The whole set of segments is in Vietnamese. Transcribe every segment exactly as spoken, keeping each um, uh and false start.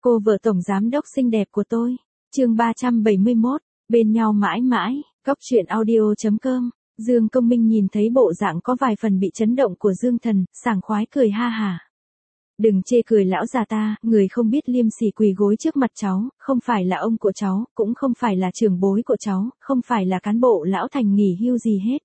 Cô vợ tổng giám đốc xinh đẹp của tôi. Chương ba trăm bảy mươi mốt, bên nhau mãi mãi. Cốc truyện audio chấm com. Dương Công Minh nhìn thấy bộ dạng có vài phần bị chấn động của Dương Thần, sảng khoái cười ha hả. Đừng chê cười lão già ta, người không biết liêm sỉ quỳ gối trước mặt cháu, không phải là ông của cháu, cũng không phải là trưởng bối của cháu, không phải là cán bộ lão thành nghỉ hưu gì hết.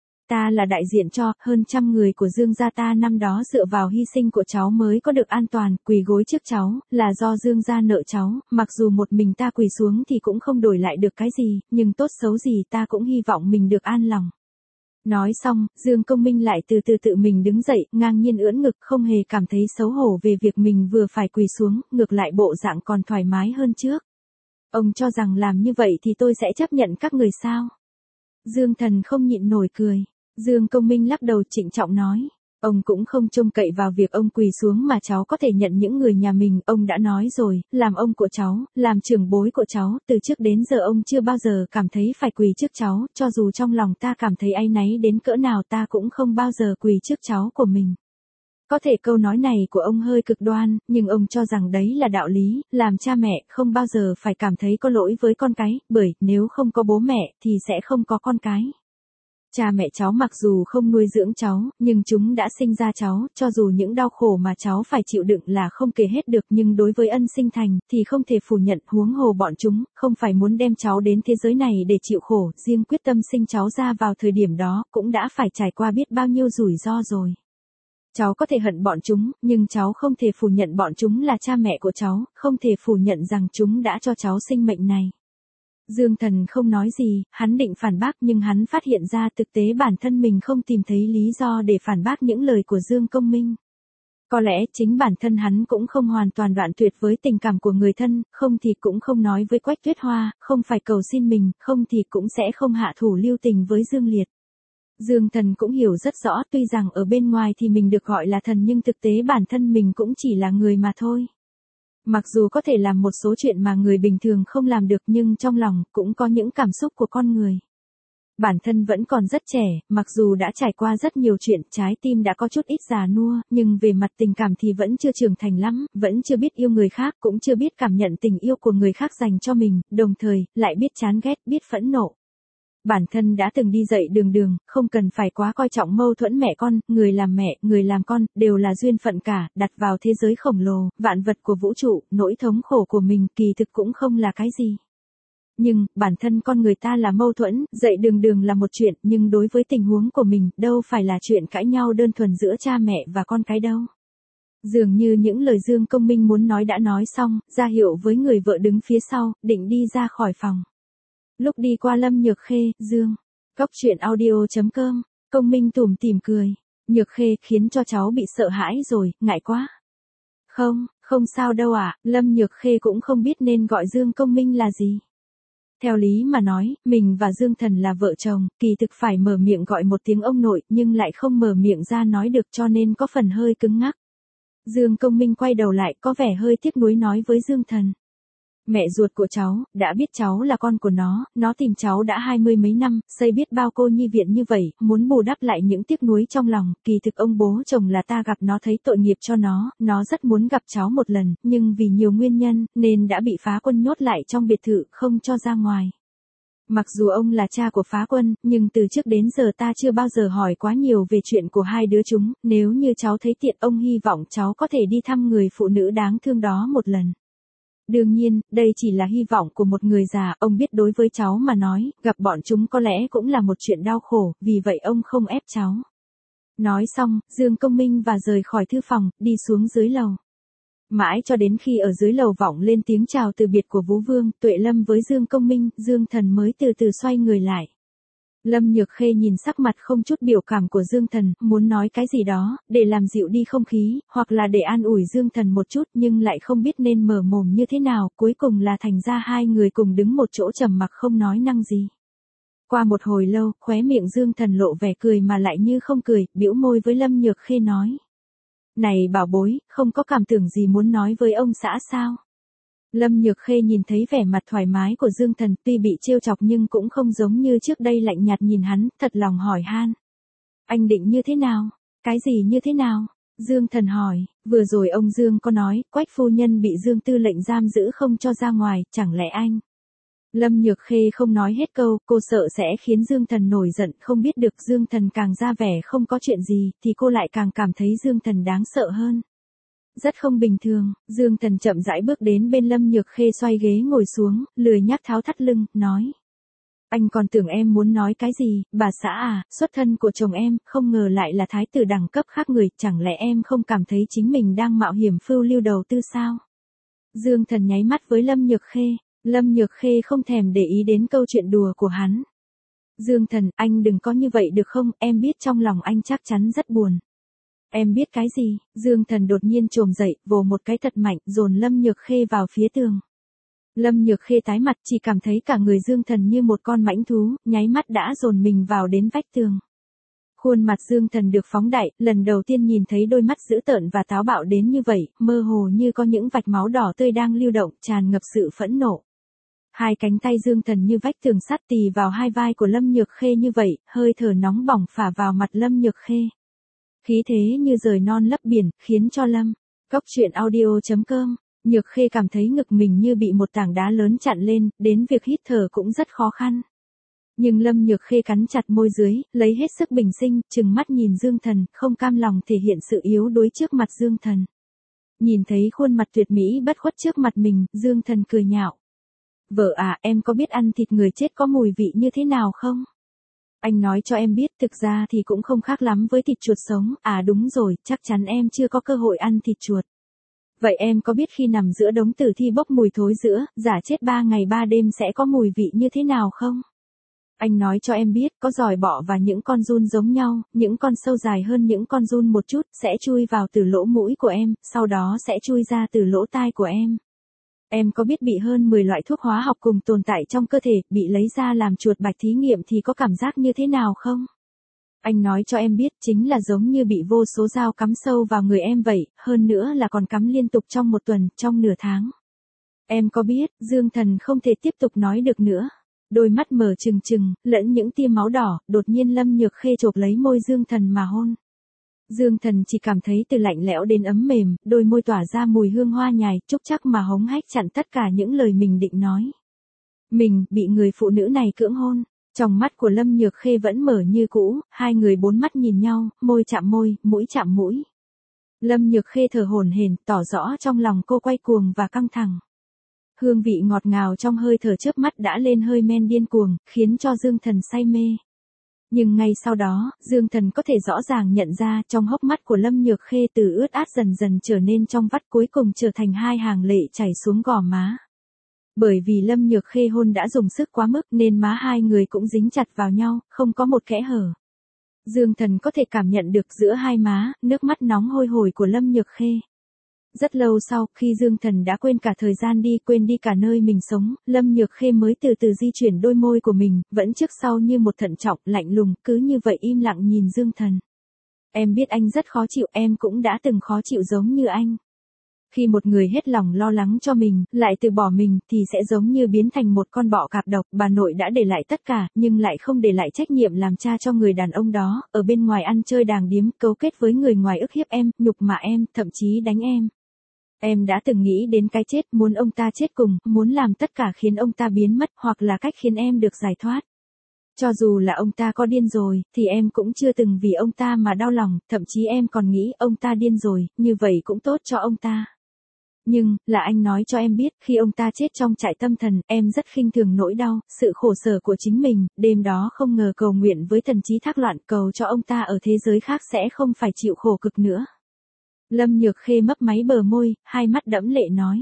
Ta là đại diện cho hơn trăm người của Dương gia ta năm đó dựa vào hy sinh của cháu mới có được an toàn, quỳ gối trước cháu, là do Dương gia nợ cháu, mặc dù một mình ta quỳ xuống thì cũng không đổi lại được cái gì, nhưng tốt xấu gì ta cũng hy vọng mình được an lòng. Nói xong, Dương Công Minh lại từ từ tự mình đứng dậy, ngang nhiên ưỡn ngực, không hề cảm thấy xấu hổ về việc mình vừa phải quỳ xuống, ngược lại bộ dạng còn thoải mái hơn trước. Ông cho rằng làm như vậy thì tôi sẽ chấp nhận các người sao? Dương Thần không nhịn nổi cười. Dương Công Minh lắc đầu trịnh trọng nói. Ông cũng không trông cậy vào việc ông quỳ xuống mà cháu có thể nhận những người nhà mình, ông đã nói rồi, làm ông của cháu, làm trưởng bối của cháu, từ trước đến giờ ông chưa bao giờ cảm thấy phải quỳ trước cháu, cho dù trong lòng ta cảm thấy áy náy đến cỡ nào ta cũng không bao giờ quỳ trước cháu của mình. Có thể câu nói này của ông hơi cực đoan, nhưng ông cho rằng đấy là đạo lý, làm cha mẹ không bao giờ phải cảm thấy có lỗi với con cái, bởi nếu không có bố mẹ thì sẽ không có con cái. Cha mẹ cháu mặc dù không nuôi dưỡng cháu, nhưng chúng đã sinh ra cháu, cho dù những đau khổ mà cháu phải chịu đựng là không kể hết được, nhưng đối với ân sinh thành, thì không thể phủ nhận, huống hồ bọn chúng, không phải muốn đem cháu đến thế giới này để chịu khổ, riêng quyết tâm sinh cháu ra vào thời điểm đó, cũng đã phải trải qua biết bao nhiêu rủi ro rồi. Cháu có thể hận bọn chúng, nhưng cháu không thể phủ nhận bọn chúng là cha mẹ của cháu, không thể phủ nhận rằng chúng đã cho cháu sinh mệnh này. Dương Thần không nói gì, hắn định phản bác nhưng hắn phát hiện ra thực tế bản thân mình không tìm thấy lý do để phản bác những lời của Dương Công Minh. Có lẽ chính bản thân hắn cũng không hoàn toàn đoạn tuyệt với tình cảm của người thân, không thì cũng không nói với Quách Tuyết Hoa, không phải cầu xin mình, không thì cũng sẽ không hạ thủ lưu tình với Dương Liệt. Dương Thần cũng hiểu rất rõ, tuy rằng ở bên ngoài thì mình được gọi là thần nhưng thực tế bản thân mình cũng chỉ là người mà thôi. Mặc dù có thể làm một số chuyện mà người bình thường không làm được nhưng trong lòng cũng có những cảm xúc của con người. Bản thân vẫn còn rất trẻ, mặc dù đã trải qua rất nhiều chuyện, trái tim đã có chút ít già nua, nhưng về mặt tình cảm thì vẫn chưa trưởng thành lắm, vẫn chưa biết yêu người khác, cũng chưa biết cảm nhận tình yêu của người khác dành cho mình, đồng thời, lại biết chán ghét, biết phẫn nộ. Bản thân đã từng đi dậy đường đường, không cần phải quá coi trọng mâu thuẫn mẹ con, người làm mẹ, người làm con, đều là duyên phận cả, đặt vào thế giới khổng lồ, vạn vật của vũ trụ, nỗi thống khổ của mình kỳ thực cũng không là cái gì. Nhưng, bản thân con người ta là mâu thuẫn, dậy đường đường là một chuyện, nhưng đối với tình huống của mình, đâu phải là chuyện cãi nhau đơn thuần giữa cha mẹ và con cái đâu. Dường như những lời Dương Công Minh muốn nói đã nói xong, ra hiệu với người vợ đứng phía sau, định đi ra khỏi phòng. Lúc đi qua Lâm Nhược Khê, Dương, Cốc truyện audio chấm com, Công Minh tủm tỉm cười. Nhược Khê, khiến cho cháu bị sợ hãi rồi, ngại quá. Không, không sao đâu ạ, à, Lâm Nhược Khê cũng không biết nên gọi Dương Công Minh là gì. Theo lý mà nói, mình và Dương Thần là vợ chồng, kỳ thực phải mở miệng gọi một tiếng ông nội, nhưng lại không mở miệng ra nói được cho nên có phần hơi cứng ngắc. Dương Công Minh quay đầu lại có vẻ hơi tiếc nuối nói với Dương Thần. Mẹ ruột của cháu, đã biết cháu là con của nó, nó tìm cháu đã hai mươi mấy năm, xây biết bao cô nhi viện như vậy, muốn bù đắp lại những tiếc nuối trong lòng, kỳ thực ông bố chồng là ta gặp nó thấy tội nghiệp cho nó, nó rất muốn gặp cháu một lần, nhưng vì nhiều nguyên nhân, nên đã bị Phá Quân nhốt lại trong biệt thự, không cho ra ngoài. Mặc dù ông là cha của Phá Quân, nhưng từ trước đến giờ ta chưa bao giờ hỏi quá nhiều về chuyện của hai đứa chúng, nếu như cháu thấy tiện ông hy vọng cháu có thể đi thăm người phụ nữ đáng thương đó một lần. Đương nhiên, đây chỉ là hy vọng của một người già, ông biết đối với cháu mà nói, gặp bọn chúng có lẽ cũng là một chuyện đau khổ, vì vậy ông không ép cháu. Nói xong, Dương Công Minh và rời khỏi thư phòng, đi xuống dưới lầu. Mãi cho đến khi ở dưới lầu vọng lên tiếng chào từ biệt của Vũ Vương, Tuệ Lâm với Dương Công Minh, Dương Thần mới từ từ xoay người lại. Lâm Nhược Khê nhìn sắc mặt không chút biểu cảm của Dương Thần, muốn nói cái gì đó, để làm dịu đi không khí, hoặc là để an ủi Dương Thần một chút, nhưng lại không biết nên mở mồm như thế nào, cuối cùng là thành ra hai người cùng đứng một chỗ trầm mặc không nói năng gì. Qua một hồi lâu, khóe miệng Dương Thần lộ vẻ cười mà lại như không cười, bĩu môi với Lâm Nhược Khê nói. Này bảo bối, không có cảm tưởng gì muốn nói với ông xã sao? Lâm Nhược Khê nhìn thấy vẻ mặt thoải mái của Dương Thần, tuy bị trêu chọc nhưng cũng không giống như trước đây lạnh nhạt nhìn hắn, thật lòng hỏi han. Anh định như thế nào? Cái gì như thế nào? Dương Thần hỏi, vừa rồi ông Dương có nói, Quách phu nhân bị Dương tư lệnh giam giữ không cho ra ngoài, chẳng lẽ anh? Lâm Nhược Khê không nói hết câu, cô sợ sẽ khiến Dương Thần nổi giận, không biết được Dương Thần càng ra vẻ không có chuyện gì, thì cô lại càng cảm thấy Dương Thần đáng sợ hơn. Rất không bình thường, Dương Thần chậm rãi bước đến bên Lâm Nhược Khê xoay ghế ngồi xuống, lười nhác tháo thắt lưng, nói. Anh còn tưởng em muốn nói cái gì, bà xã à, xuất thân của chồng em, không ngờ lại là thái tử đẳng cấp khác người, chẳng lẽ em không cảm thấy chính mình đang mạo hiểm phiêu lưu đầu tư sao? Dương Thần nháy mắt với Lâm Nhược Khê, Lâm Nhược Khê không thèm để ý đến câu chuyện đùa của hắn. Dương Thần, anh đừng có như vậy được không, em biết trong lòng anh chắc chắn rất buồn. Em biết cái gì? Dương Thần đột nhiên trồm dậy, vồ một cái thật mạnh, dồn Lâm Nhược Khê vào phía tường. Lâm Nhược Khê tái mặt, chỉ cảm thấy cả người Dương Thần như một con mãnh thú, nháy mắt đã dồn mình vào đến vách tường. Khuôn mặt Dương Thần được phóng đại, lần đầu tiên nhìn thấy đôi mắt dữ tợn và táo bạo đến như vậy, mơ hồ như có những vạch máu đỏ tươi đang lưu động, tràn ngập sự phẫn nộ. Hai cánh tay Dương Thần như vách tường sắt tì vào hai vai của Lâm Nhược Khê như vậy, hơi thở nóng bỏng phả vào mặt Lâm Nhược Khê. Khí thế như rời non lấp biển, khiến cho Lâm. Cốc truyện audio chấm com, Nhược Khê cảm thấy ngực mình như bị một tảng đá lớn chặn lên, đến việc hít thở cũng rất khó khăn. Nhưng Lâm Nhược Khê cắn chặt môi dưới, lấy hết sức bình sinh, trừng mắt nhìn Dương Thần, không cam lòng thể hiện sự yếu đuối trước mặt Dương Thần. Nhìn thấy khuôn mặt tuyệt mỹ bất khuất trước mặt mình, Dương Thần cười nhạo. Vợ à, em có biết ăn thịt người chết có mùi vị như thế nào không? Anh nói cho em biết, thực ra thì cũng không khác lắm với thịt chuột sống, à đúng rồi, chắc chắn em chưa có cơ hội ăn thịt chuột. Vậy em có biết khi nằm giữa đống tử thi bốc mùi thối giữa, giả chết ba ngày ba đêm sẽ có mùi vị như thế nào không? Anh nói cho em biết, có giòi bọ và những con giun giống nhau, những con sâu dài hơn những con giun một chút, sẽ chui vào từ lỗ mũi của em, sau đó sẽ chui ra từ lỗ tai của em. Em có biết bị hơn mười loại thuốc hóa học cùng tồn tại trong cơ thể, bị lấy ra làm chuột bạch thí nghiệm thì có cảm giác như thế nào không? Anh nói cho em biết, chính là giống như bị vô số dao cắm sâu vào người em vậy, hơn nữa là còn cắm liên tục trong một tuần, trong nửa tháng. Em có biết, Dương Thần không thể tiếp tục nói được nữa. Đôi mắt mở trừng trừng, lẫn những tia máu đỏ, đột nhiên Lâm Nhược Khê chộp lấy môi Dương Thần mà hôn. Dương Thần chỉ cảm thấy từ lạnh lẽo đến ấm mềm, đôi môi tỏa ra mùi hương hoa nhài, trúc chắc mà hống hách chặn tất cả những lời mình định nói. Mình, bị người phụ nữ này cưỡng hôn. Trong mắt của Lâm Nhược Khê vẫn mở như cũ, hai người bốn mắt nhìn nhau, môi chạm môi, mũi chạm mũi. Lâm Nhược Khê thở hổn hển, tỏ rõ trong lòng cô quay cuồng và căng thẳng. Hương vị ngọt ngào trong hơi thở chớp mắt đã lên hơi men điên cuồng, khiến cho Dương Thần say mê. Nhưng ngay sau đó, Dương Thần có thể rõ ràng nhận ra trong hốc mắt của Lâm Nhược Khê từ ướt át dần dần trở nên trong vắt, cuối cùng trở thành hai hàng lệ chảy xuống gò má. Bởi vì Lâm Nhược Khê hôn đã dùng sức quá mức nên má hai người cũng dính chặt vào nhau, không có một kẽ hở. Dương Thần có thể cảm nhận được giữa hai má, nước mắt nóng hôi hổi của Lâm Nhược Khê. Rất lâu sau, khi Dương Thần đã quên cả thời gian đi, quên đi cả nơi mình sống, Lâm Nhược Khê mới từ từ di chuyển đôi môi của mình, vẫn trước sau như một thận trọng, lạnh lùng, cứ như vậy im lặng nhìn Dương Thần. Em biết anh rất khó chịu, em cũng đã từng khó chịu giống như anh. Khi một người hết lòng lo lắng cho mình, lại từ bỏ mình, thì sẽ giống như biến thành một con bọ cạp độc. Bà nội đã để lại tất cả, nhưng lại không để lại trách nhiệm làm cha cho người đàn ông đó, ở bên ngoài ăn chơi đàng điếm, cấu kết với người ngoài ức hiếp em, nhục mạ em, thậm chí đánh em. Em đã từng nghĩ đến cái chết, muốn ông ta chết cùng, muốn làm tất cả khiến ông ta biến mất, hoặc là cách khiến em được giải thoát. Cho dù là ông ta có điên rồi, thì em cũng chưa từng vì ông ta mà đau lòng, thậm chí em còn nghĩ ông ta điên rồi, như vậy cũng tốt cho ông ta. Nhưng, là anh nói cho em biết, khi ông ta chết trong trại tâm thần, em rất khinh thường nỗi đau, sự khổ sở của chính mình, đêm đó không ngờ cầu nguyện với thần trí thác loạn, cầu cho ông ta ở thế giới khác sẽ không phải chịu khổ cực nữa. Lâm Nhược Khê mấp máy bờ môi, hai mắt đẫm lệ nói.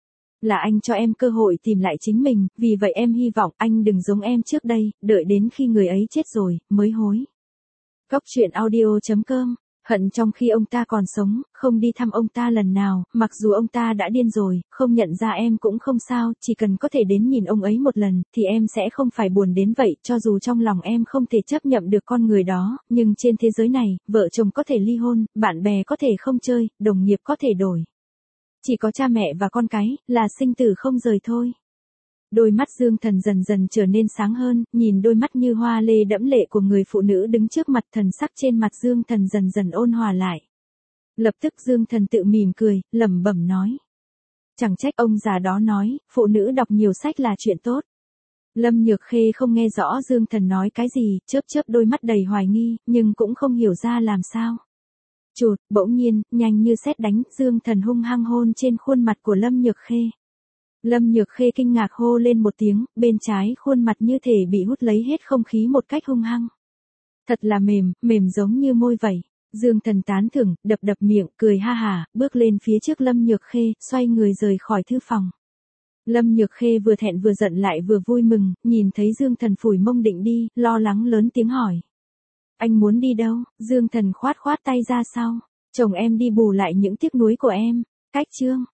Là anh cho em cơ hội tìm lại chính mình, vì vậy em hy vọng anh đừng giống em trước đây, đợi đến khi người ấy chết rồi, mới hối. Cốc truyện audio chấm com, hận trong khi ông ta còn sống, không đi thăm ông ta lần nào, mặc dù ông ta đã điên rồi, không nhận ra em cũng không sao, chỉ cần có thể đến nhìn ông ấy một lần, thì em sẽ không phải buồn đến vậy, cho dù trong lòng em không thể chấp nhận được con người đó, nhưng trên thế giới này, vợ chồng có thể ly hôn, bạn bè có thể không chơi, đồng nghiệp có thể đổi. Chỉ có cha mẹ và con cái, là sinh tử không rời thôi. Đôi mắt Dương Thần dần dần trở nên sáng hơn, nhìn đôi mắt như hoa lê đẫm lệ của người phụ nữ đứng trước mặt, thần sắc trên mặt Dương Thần dần dần ôn hòa lại. Lập tức Dương Thần tự mỉm cười, lẩm bẩm nói. Chẳng trách ông già đó nói, phụ nữ đọc nhiều sách là chuyện tốt. Lâm Nhược Khê không nghe rõ Dương Thần nói cái gì, chớp chớp đôi mắt đầy hoài nghi, nhưng cũng không hiểu ra làm sao. Chụt, bỗng nhiên, nhanh như sét đánh, Dương Thần hung hăng hôn trên khuôn mặt của Lâm Nhược Khê. Lâm Nhược Khê kinh ngạc hô lên một tiếng, bên trái khuôn mặt như thể bị hút lấy hết không khí một cách hung hăng. Thật là mềm, mềm giống như môi vậy. Dương Thần tán thưởng, đập đập miệng, cười ha hả, bước lên phía trước Lâm Nhược Khê, xoay người rời khỏi thư phòng. Lâm Nhược Khê vừa thẹn vừa giận lại vừa vui mừng, nhìn thấy Dương Thần phủi mông định đi, lo lắng lớn tiếng hỏi. Anh muốn đi đâu? Dương Thần khoát khoát tay ra sau. Chồng em đi bù lại những tiếc nuối của em. Cách chương.